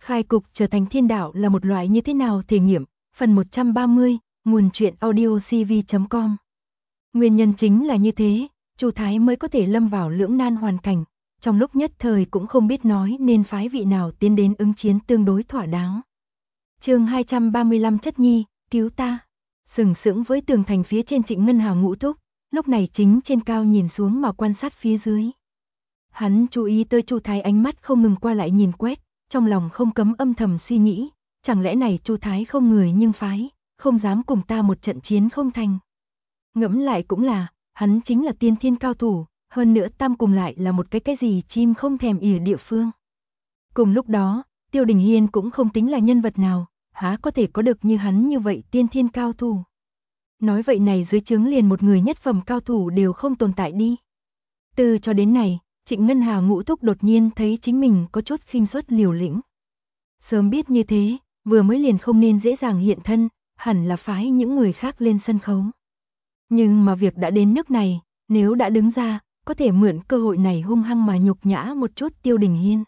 Khai cục trở thành thiên đạo là một loại như thế nào thể nghiệm, phần 130, nguồn truyện audiocv.com. Nguyên nhân chính là như thế, Chu Thái mới có thể lâm vào lưỡng nan hoàn cảnh, trong lúc nhất thời cũng không biết nói nên phái vị nào tiến đến ứng chiến tương đối thỏa đáng. Chương 235 Chất Nhi, cứu ta. Sừng sững với tường thành phía trên Trịnh Ngân Hà ngũ thúc, lúc này chính trên cao nhìn xuống mà quan sát phía dưới. Hắn chú ý tới Chu Thái ánh mắt không ngừng qua lại nhìn quét, trong lòng không cấm âm thầm suy nghĩ, chẳng lẽ này Chu Thái không người nhưng phái, không dám cùng ta một trận chiến không thành. Ngẫm lại cũng là, hắn chính là tiên thiên cao thủ, hơn nữa tam cùng lại là một cái gì chim không thèm ỉa địa phương. Cùng lúc đó, Tiêu Đình Hiên cũng không tính là nhân vật nào, há có thể có được như hắn như vậy tiên thiên cao thủ. Nói vậy này dưới trướng liền một người nhất phẩm cao thủ đều không tồn tại đi. Từ cho đến này, Trịnh Ngân Hà ngũ thúc đột nhiên thấy chính mình có chút khinh suất liều lĩnh. Sớm biết như thế, vừa mới liền không nên dễ dàng hiện thân, hẳn là phái những người khác lên sân khấu. Nhưng mà việc đã đến nước này, nếu đã đứng ra, có thể mượn cơ hội này hung hăng mà nhục nhã một chút Tiêu Đình Hiên.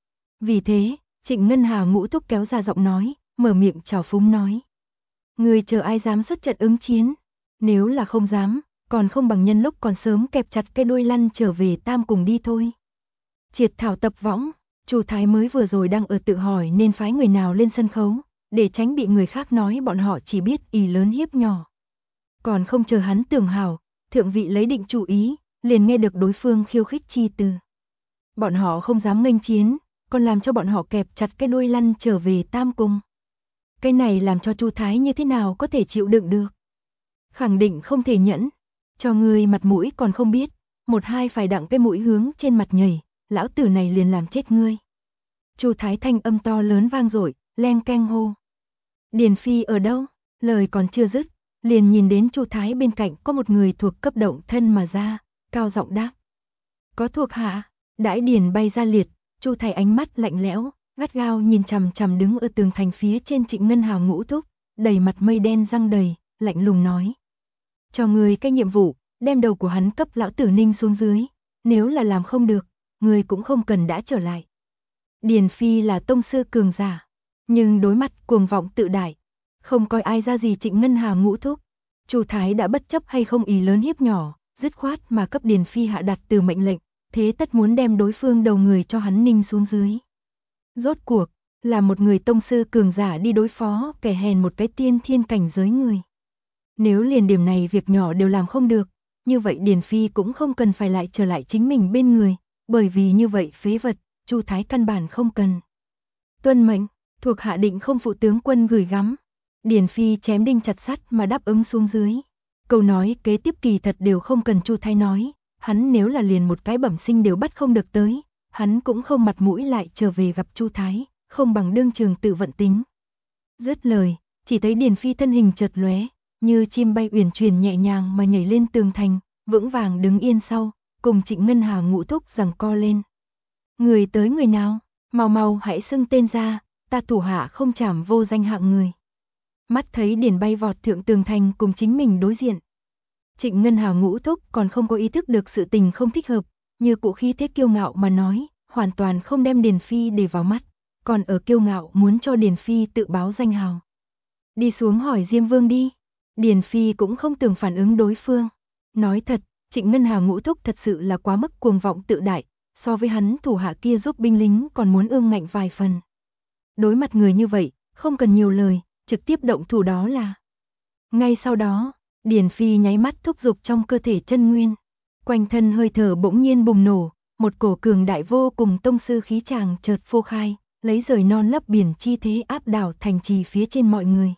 Vì thế, Trịnh Ngân Hà ngũ thúc kéo ra giọng nói, mở miệng trào phúng nói. Người chờ ai dám xuất trận ứng chiến, nếu là không dám, còn không bằng nhân lúc còn sớm kẹp chặt cái đuôi lăn trở về tam cùng đi thôi. Triệt thảo tập võng, Chu Thái mới vừa rồi đang ở tự hỏi nên phái người nào lên sân khấu, để tránh bị người khác nói bọn họ chỉ biết ỷ lớn hiếp nhỏ. Còn không chờ hắn tưởng hảo, thượng vị lấy định chủ ý, liền nghe được đối phương khiêu khích chi từ. Bọn họ không dám nghênh chiến, còn làm cho bọn họ kẹp chặt cái đuôi lăn trở về tam cung. Cái này làm cho Chu Thái như thế nào có thể chịu đựng được. Khẳng định không thể nhẫn, cho người mặt mũi còn không biết, một hai phải đặng cái mũi hướng trên mặt nhảy, lão tử này liền làm chết ngươi. Chu Thái thanh âm to lớn vang dội, leng keng hô. Điền Phi ở đâu? Lời còn chưa dứt, liền nhìn đến Chu Thái bên cạnh có một người thuộc cấp động thân mà ra, cao giọng đáp. Có thuộc hạ. Đãi Điền bay ra liệt, Chu Thái ánh mắt lạnh lẽo, gắt gao nhìn chằm chằm đứng ở tường thành phía trên Trịnh Ngân Hà ngũ thúc, đầy mặt mây đen răng đầy, lạnh lùng nói. Cho người cái nhiệm vụ, đem đầu của hắn cấp lão tử ninh xuống dưới, nếu là làm không được, người cũng không cần đã trở lại. Điền Phi là tông sư cường giả, nhưng đối mặt cuồng vọng tự đại, không coi ai ra gì Trịnh Ngân Hà ngũ thúc. Chu Thái đã bất chấp hay không ý lớn hiếp nhỏ, dứt khoát mà cấp Điền Phi hạ đặt từ mệnh lệnh, thế tất muốn đem đối phương đầu người cho hắn ninh xuống dưới. Rốt cuộc, là một người tông sư cường giả đi đối phó kẻ hèn một cái tiên thiên cảnh giới người. Nếu liền điểm này việc nhỏ đều làm không được, như vậy Điền Phi cũng không cần phải lại trở lại chính mình bên người, bởi vì như vậy phế vật, Chu Thái căn bản không cần. Tuân mệnh, thuộc hạ định không phụ tướng quân gửi gắm. Điền Phi chém đinh chặt sắt mà đáp ứng xuống dưới. Câu nói kế tiếp kỳ thật đều không cần Chu Thái nói, hắn nếu là liền một cái bẩm sinh đều bắt không được tới, hắn cũng không mặt mũi lại trở về gặp Chu Thái, không bằng đương trường tự vận tính. Dứt lời, chỉ thấy Điền Phi thân hình chợt lóe, như chim bay uyển chuyển nhẹ nhàng mà nhảy lên tường thành, vững vàng đứng yên sau, cùng Trịnh Ngân Hà ngũ thúc giằng co lên. Người tới người nào, mau mau hãy xưng tên ra, ta thủ hạ không trảm vô danh hạng người. Mắt thấy Điền bay vọt thượng tường thành cùng chính mình đối diện. Trịnh Ngân Hà ngũ thúc còn không có ý thức được sự tình không thích hợp, như cụ khí thế kiêu ngạo mà nói, hoàn toàn không đem Điền Phi để vào mắt, còn ở kiêu ngạo muốn cho Điền Phi tự báo danh hào. Đi xuống hỏi Diêm Vương đi. Điền Phi cũng không tưởng phản ứng đối phương. Nói thật, Trịnh Ngân Hà ngũ thúc thật sự là quá mức cuồng vọng tự đại, so với hắn thủ hạ kia giúp binh lính còn muốn ương ngạnh vài phần. Đối mặt người như vậy, không cần nhiều lời, trực tiếp động thủ đó là. Ngay sau đó, Điền Phi nháy mắt thúc giục trong cơ thể chân nguyên. Quanh thân hơi thở bỗng nhiên bùng nổ, một cổ cường đại vô cùng tông sư khí tràng chợt phô khai, lấy rời non lấp biển chi thế áp đảo thành trì phía trên mọi người.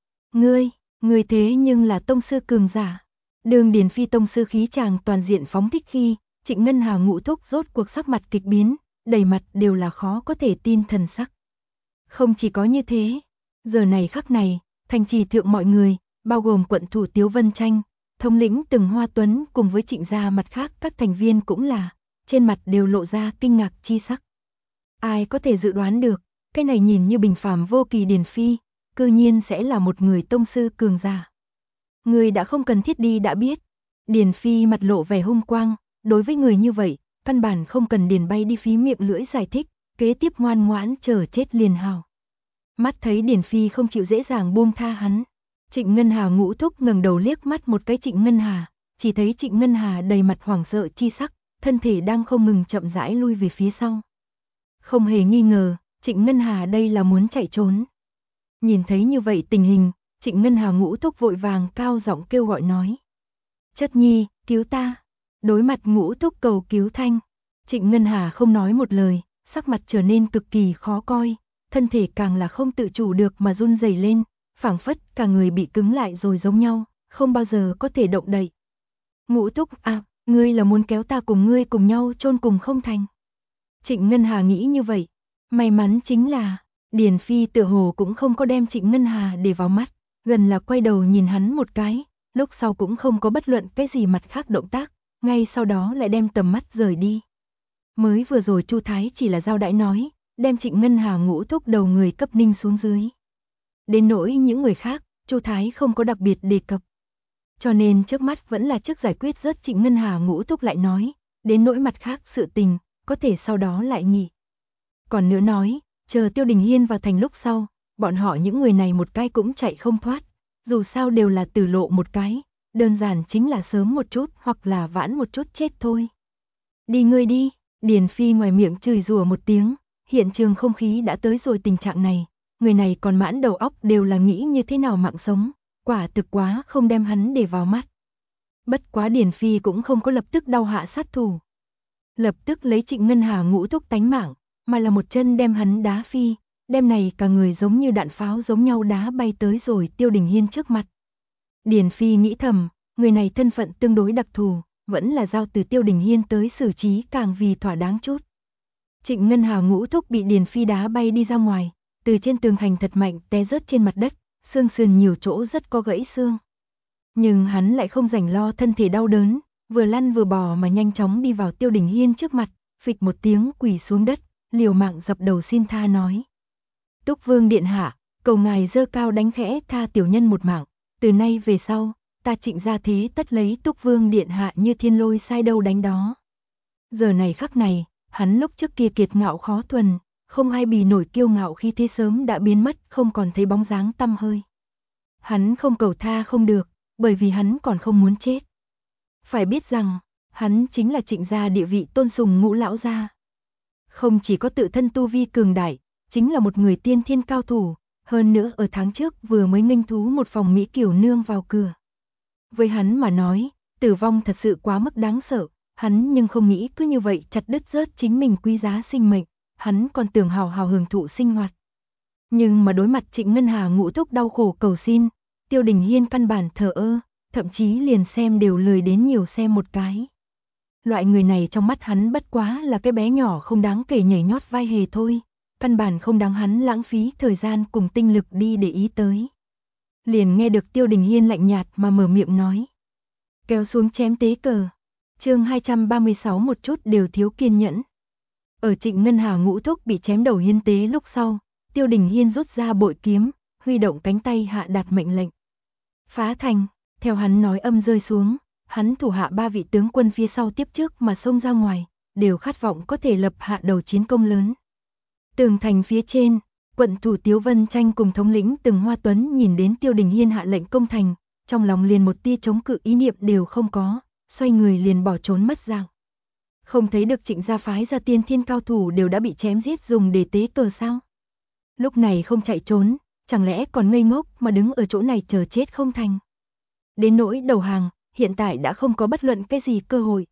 Ngươi thế nhưng là tông sư cường giả. Đường Điền Phi tông sư khí tràng toàn diện phóng thích khi, Trịnh Ngân Hà ngũ thúc rốt cuộc sắc mặt kịch biến, đầy mặt đều là khó có thể tin thần sắc. Không chỉ có như thế, giờ này khắc này, thành trì thượng mọi người, bao gồm quận thủ Tiếu Vân Tranh, thống lĩnh Từng Hoa Tuấn cùng với Trịnh gia mặt khác các thành viên cũng là, trên mặt đều lộ ra kinh ngạc chi sắc. Ai có thể dự đoán được, cái này nhìn như bình phàm vô kỳ Điền Phi, cư nhiên sẽ là một người tông sư cường giả. Người đã không cần thiết đi đã biết. Điền Phi mặt lộ vẻ hung quang, đối với người như vậy, căn bản không cần Điền bay đi phí miệng lưỡi giải thích, kế tiếp ngoan ngoãn chờ chết liền hào. Mắt thấy Điền Phi không chịu dễ dàng buông tha hắn, Trịnh Ngân Hà Ngũ thúc ngẩng đầu liếc mắt một cái Trịnh Ngân Hà, chỉ thấy Trịnh Ngân Hà đầy mặt hoảng sợ chi sắc, thân thể đang không ngừng chậm rãi lui về phía sau. Không hề nghi ngờ, Trịnh Ngân Hà đây là muốn chạy trốn. Nhìn thấy như vậy tình hình, Trịnh Ngân Hà Ngũ thúc vội vàng cao giọng kêu gọi nói: "Chất nhi, cứu ta!" Đối mặt Ngũ thúc cầu cứu thanh, Trịnh Ngân Hà không nói một lời, sắc mặt trở nên cực kỳ khó coi, thân thể càng là không tự chủ được mà run rẩy lên, phảng phất cả người bị cứng lại rồi giống nhau, không bao giờ có thể động đậy. "Ngũ thúc à, ngươi là muốn kéo ta cùng ngươi cùng nhau chôn cùng không thành?" Trịnh Ngân Hà nghĩ như vậy, may mắn chính là Điền Phi tựa hồ cũng không có đem Trịnh Ngân Hà để vào mắt, gần là quay đầu nhìn hắn một cái, lúc sau cũng không có bất luận cái gì mặt khác động tác, ngay sau đó lại đem tầm mắt rời đi. Mới vừa rồi Chu Thái chỉ là giao đãi nói, đem Trịnh Ngân Hà Ngũ thúc đầu người cấp ninh xuống dưới. Đến nỗi những người khác, Chu Thái không có đặc biệt đề cập. Cho nên trước mắt vẫn là trước giải quyết rớt Trịnh Ngân Hà Ngũ thúc lại nói, đến nỗi mặt khác sự tình, có thể sau đó lại nghỉ. Còn nữa nói, chờ Tiêu Đình Hiên vào thành lúc sau, bọn họ những người này một cái cũng chạy không thoát, dù sao đều là tử lộ một cái, đơn giản chính là sớm một chút hoặc là vãn một chút chết thôi. Đi ngươi đi, Điền Phi ngoài miệng chửi rủa một tiếng, hiện trường không khí đã tới rồi tình trạng này, người này còn mãn đầu óc đều là nghĩ như thế nào mạng sống, quả thực quá không đem hắn để vào mắt. Bất quá Điền Phi cũng không có lập tức đau hạ sát thủ. Lập tức lấy Trịnh Ngân Hà Ngũ thúc tánh mạng, mà là một chân đem hắn đá phi, đem này cả người giống như đạn pháo giống nhau đá bay tới rồi Tiêu Đình Hiên trước mặt. Điền Phi nghĩ thầm, người này thân phận tương đối đặc thù, vẫn là giao từ Tiêu Đình Hiên tới xử trí càng vì thỏa đáng chút. Trịnh Ngân Hà Ngũ thúc bị Điền Phi đá bay đi ra ngoài, từ trên tường thành thật mạnh té rớt trên mặt đất, xương sườn nhiều chỗ rất có gãy xương. Nhưng hắn lại không rảnh lo thân thể đau đớn, vừa lăn vừa bò mà nhanh chóng đi vào Tiêu Đình Hiên trước mặt, phịch một tiếng quỳ xuống đất, liều mạng dập đầu xin tha nói: "Túc Vương điện hạ, cầu ngài giơ cao đánh khẽ tha tiểu nhân một mạng, từ nay về sau, ta Trịnh gia thế tất lấy Túc Vương điện hạ như thiên lôi sai đâu đánh đó." Giờ này khắc này, hắn lúc trước kia kiệt ngạo khó thuần, không ai bì nổi kiêu ngạo khi thế sớm đã biến mất, không còn thấy bóng dáng tăm hơi. Hắn không cầu tha không được, bởi vì hắn còn không muốn chết. Phải biết rằng, hắn chính là Trịnh gia địa vị tôn sùng ngũ lão gia. Không chỉ có tự thân tu vi cường đại, chính là một người tiên thiên cao thủ, hơn nữa ở tháng trước vừa mới nghênh thú một phòng mỹ kiều nương vào cửa. Với hắn mà nói, tử vong thật sự quá mức đáng sợ, hắn nhưng không nghĩ cứ như vậy chặt đứt rớt chính mình quý giá sinh mệnh, hắn còn tưởng hào hào hưởng thụ sinh hoạt. Nhưng mà đối mặt Trịnh Ngân Hà Ngũ thúc đau khổ cầu xin, Tiêu Đình Hiên căn bản thờ ơ, thậm chí liền xem đều lười đến nhiều xem một cái. Loại người này trong mắt hắn bất quá là cái bé nhỏ không đáng kể nhảy nhót vai hề thôi, căn bản không đáng hắn lãng phí thời gian cùng tinh lực đi để ý tới. Liền nghe được Tiêu Đình Hiên lạnh nhạt mà mở miệng nói: "Kéo xuống chém tế cờ." Chương 236 một chút đều thiếu kiên nhẫn. Ở Trịnh Ngân Hà Ngũ thúc bị chém đầu hiên tế lúc sau, Tiêu Đình Hiên rút ra bội kiếm, huy động cánh tay hạ đạt mệnh lệnh. Phá thành, theo hắn nói âm rơi xuống, hắn thủ hạ 3 vị tướng quân phía sau tiếp trước mà xông ra ngoài, đều khát vọng có thể lập hạ đầu chiến công lớn. Tường thành phía trên, quận thủ Tiếu Vân Tranh cùng thống lĩnh Từng Hoa Tuấn nhìn đến Tiêu Đình Hiên hạ lệnh công thành, trong lòng liền một tia chống cự ý niệm đều không có, xoay người liền bỏ trốn mất dạng. Không thấy được Trịnh gia phái ra tiên thiên cao thủ đều đã bị chém giết dùng để tế cờ sao? Lúc này không chạy trốn, chẳng lẽ còn ngây ngốc mà đứng ở chỗ này chờ chết không thành? Đến nỗi đầu hàng, hiện tại đã không có bất luận cái gì cơ hội.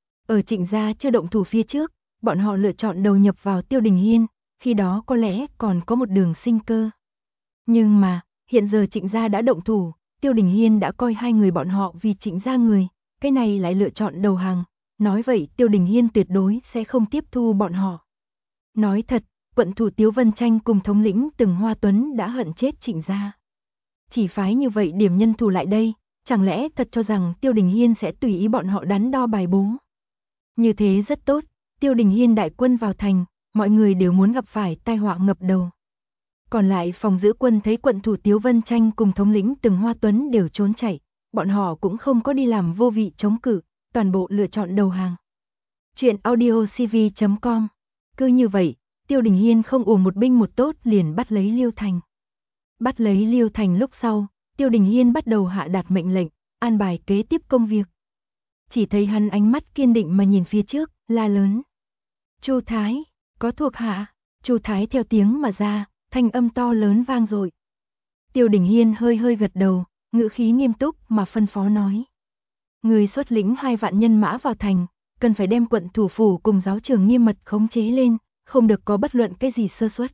Ở Trịnh gia chưa động thủ phía trước, bọn họ lựa chọn đầu nhập vào Tiêu Đình Hiên, khi đó có lẽ còn có một đường sinh cơ. Nhưng mà, hiện giờ Trịnh gia đã động thủ, Tiêu Đình Hiên đã coi hai người bọn họ vì Trịnh gia người, cái này lại lựa chọn đầu hàng, nói vậy Tiêu Đình Hiên tuyệt đối sẽ không tiếp thu bọn họ. Nói thật, quận thủ Tiếu Vân Tranh cùng thống lĩnh Từng Hoa Tuấn đã hận chết Trịnh gia. Chỉ phái như vậy điểm nhân thủ lại đây, chẳng lẽ thật cho rằng Tiêu Đình Hiên sẽ tùy ý bọn họ đắn đo bài bố. Như thế rất tốt, Tiêu Đình Hiên đại quân vào thành, mọi người đều muốn gặp phải tai họa ngập đầu. Còn lại phòng giữ quân thấy quận thủ Tiếu Vân Tranh cùng thống lĩnh Từng Hoa Tuấn đều trốn chạy, bọn họ cũng không có đi làm vô vị chống cự, toàn bộ lựa chọn đầu hàng. Chuyện audiocv.com. Cứ như vậy, Tiêu Đình Hiên không ùa một binh một tốt liền bắt lấy Liêu Thành. Bắt lấy Liêu Thành lúc sau, Tiêu Đình Hiên bắt đầu hạ đạt mệnh lệnh, an bài kế tiếp công việc. Chỉ thấy hắn ánh mắt kiên định mà nhìn phía trước, la lớn. Chu Thái, có thuộc hạ. Chu Thái theo tiếng mà ra, thanh âm to lớn vang dội. Tiêu Đình Hiên hơi hơi gật đầu, ngữ khí nghiêm túc mà phân phó nói. Người xuất lĩnh 2 vạn nhân mã vào thành, cần phải đem quận thủ phủ cùng giáo trường nghiêm mật khống chế lên, không được có bất luận cái gì sơ suất.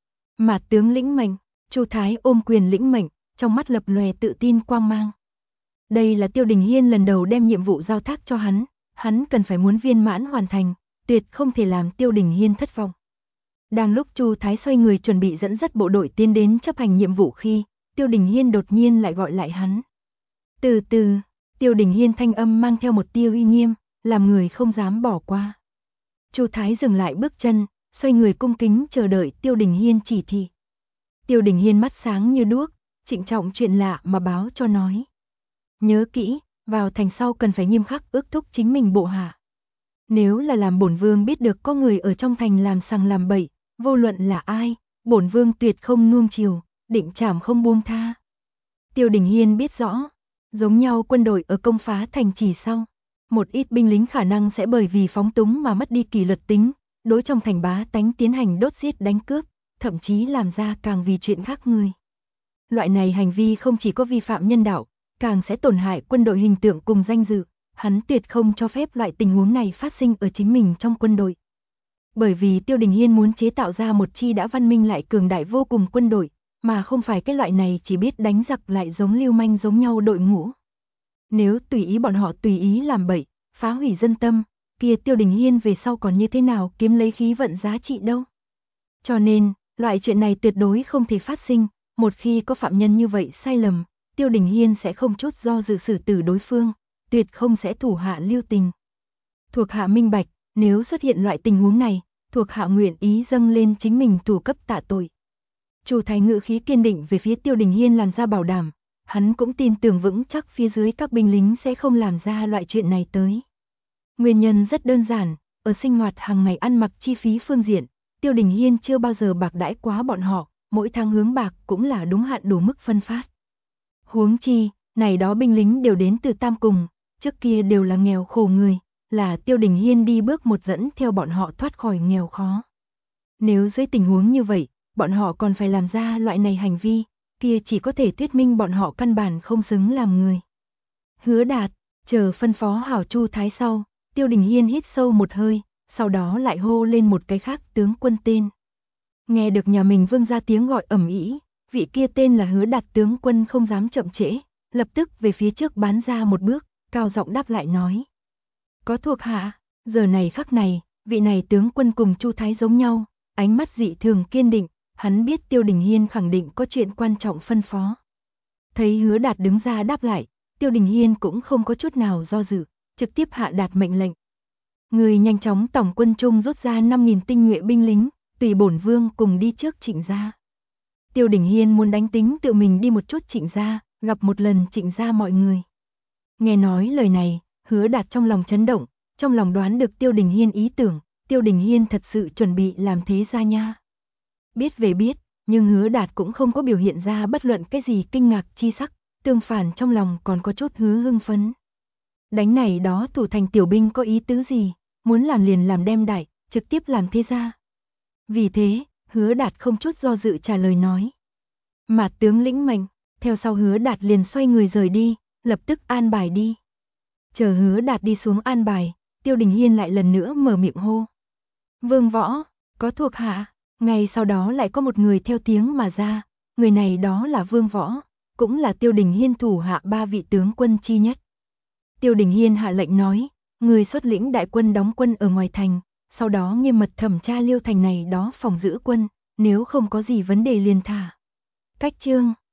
Mà tướng lĩnh mệnh, Chu Thái ôm quyền lĩnh mệnh, trong mắt lập lòe tự tin quang mang. Đây là Tiêu Đình Hiên lần đầu đem nhiệm vụ giao thác cho hắn cần phải muốn viên mãn hoàn thành, tuyệt không thể làm Tiêu Đình Hiên thất vọng. Đang lúc Chu Thái xoay người chuẩn bị dẫn dắt bộ đội tiến đến chấp hành nhiệm vụ khi, Tiêu Đình Hiên đột nhiên lại gọi lại hắn. Từ từ, Tiêu Đình Hiên thanh âm mang theo một tia uy nghiêm, làm người không dám bỏ qua. Chu Thái dừng lại bước chân, xoay người cung kính chờ đợi Tiêu Đình Hiên chỉ thị. Tiêu Đình Hiên mắt sáng như đuốc, trịnh trọng chuyện lạ mà báo cho nói. Nhớ kỹ, vào thành sau cần phải nghiêm khắc ước thúc chính mình bộ hạ. Nếu là làm bổn vương biết được có người ở trong thành làm sằng làm bậy, vô luận là ai, bổn vương tuyệt không nuông chiều, định trảm không buông tha. Tiêu Đình Hiên biết rõ, giống nhau quân đội ở công phá thành trì sau, một ít binh lính khả năng sẽ bởi vì phóng túng mà mất đi kỷ luật tính, đối trong thành bá tánh tiến hành đốt giết đánh cướp, thậm chí làm ra càng vì chuyện khác người. Loại này hành vi không chỉ có vi phạm nhân đạo, càng sẽ tổn hại quân đội hình tượng cùng danh dự, hắn tuyệt không cho phép loại tình huống này phát sinh ở chính mình trong quân đội. Bởi vì Tiêu Đình Hiên muốn chế tạo ra một chi đã văn minh lại cường đại vô cùng quân đội, mà không phải cái loại này chỉ biết đánh giặc lại giống lưu manh giống nhau đội ngũ. Nếu tùy ý bọn họ tùy ý làm bậy, phá hủy dân tâm, kia Tiêu Đình Hiên về sau còn như thế nào kiếm lấy khí vận giá trị đâu. Cho nên, loại chuyện này tuyệt đối không thể phát sinh, một khi có phạm nhân như vậy sai lầm, Tiêu Đình Hiên sẽ không chút do dự xử tử đối phương, tuyệt không sẽ thủ hạ lưu tình. Thuộc hạ minh bạch, nếu xuất hiện loại tình huống này, thuộc hạ nguyện ý dâng lên chính mình thủ cấp tạ tội. Chu Thái ngữ khí kiên định về phía Tiêu Đình Hiên làm ra bảo đảm, hắn cũng tin tưởng vững chắc phía dưới các binh lính sẽ không làm ra loại chuyện này tới. Nguyên nhân rất đơn giản, ở sinh hoạt hàng ngày ăn mặc chi phí phương diện, Tiêu Đình Hiên chưa bao giờ bạc đãi quá bọn họ, mỗi tháng hướng bạc cũng là đúng hạn đủ mức phân phát. Huống chi, này đó binh lính đều đến từ Tam Cùng, trước kia đều là nghèo khổ người, là Tiêu Đình Hiên đi bước một dẫn theo bọn họ thoát khỏi nghèo khó. Nếu dưới tình huống như vậy, bọn họ còn phải làm ra loại này hành vi, kia chỉ có thể thuyết minh bọn họ căn bản không xứng làm người. Hứa Đạt, chờ phân phó hảo Chu Thái sau, Tiêu Đình Hiên hít sâu một hơi, sau đó lại hô lên một cái khác tướng quân tên. Nghe được nhà mình vương ra tiếng gọi ầm ĩ, vị kia tên là Hứa Đạt tướng quân không dám chậm trễ, lập tức về phía trước bán ra một bước, cao giọng đáp lại nói. Có thuộc hạ, giờ này khắc này, vị này tướng quân cùng Chu Thái giống nhau, ánh mắt dị thường kiên định, hắn biết Tiêu Đình Hiên khẳng định có chuyện quan trọng phân phó. Thấy Hứa Đạt đứng ra đáp lại, Tiêu Đình Hiên cũng không có chút nào do dự, trực tiếp hạ đạt mệnh lệnh. Người nhanh chóng tổng quân trung rút ra 5.000 tinh nhuệ binh lính, tùy bổn vương cùng đi trước Trịnh gia. Tiêu Đình Hiên muốn đánh tính tự mình đi một chút Trịnh gia, gặp một lần Trịnh gia mọi người. Nghe nói lời này, Hứa Đạt trong lòng chấn động, trong lòng đoán được Tiêu Đình Hiên ý tưởng, Tiêu Đình Hiên thật sự chuẩn bị làm thế ra nha. Biết về biết, nhưng Hứa Đạt cũng không có biểu hiện ra bất luận cái gì kinh ngạc chi sắc, tương phản trong lòng còn có chút hưng phấn. Đánh này đó thủ thành tiểu binh có ý tứ gì, muốn làm liền làm đem đại, trực tiếp làm thế ra. Vì thế, Hứa Đạt không chút do dự trả lời nói. Mà tướng lĩnh mệnh, theo sau Hứa Đạt liền xoay người rời đi, lập tức an bài đi. Chờ Hứa Đạt đi xuống an bài, Tiêu Đình Hiên lại lần nữa mở miệng hô. Vương Võ, có thuộc hạ, ngay sau đó lại có một người theo tiếng mà ra, người này đó là Vương Võ, cũng là Tiêu Đình Hiên thủ hạ 3 vị tướng quân chi nhất. Tiêu Đình Hiên hạ lệnh nói, người xuất lĩnh đại quân đóng quân ở ngoài thành, sau đó nghiêm mật thẩm tra Liêu thành này đó phòng giữ quân, nếu không có gì vấn đề liền thả. Cách chương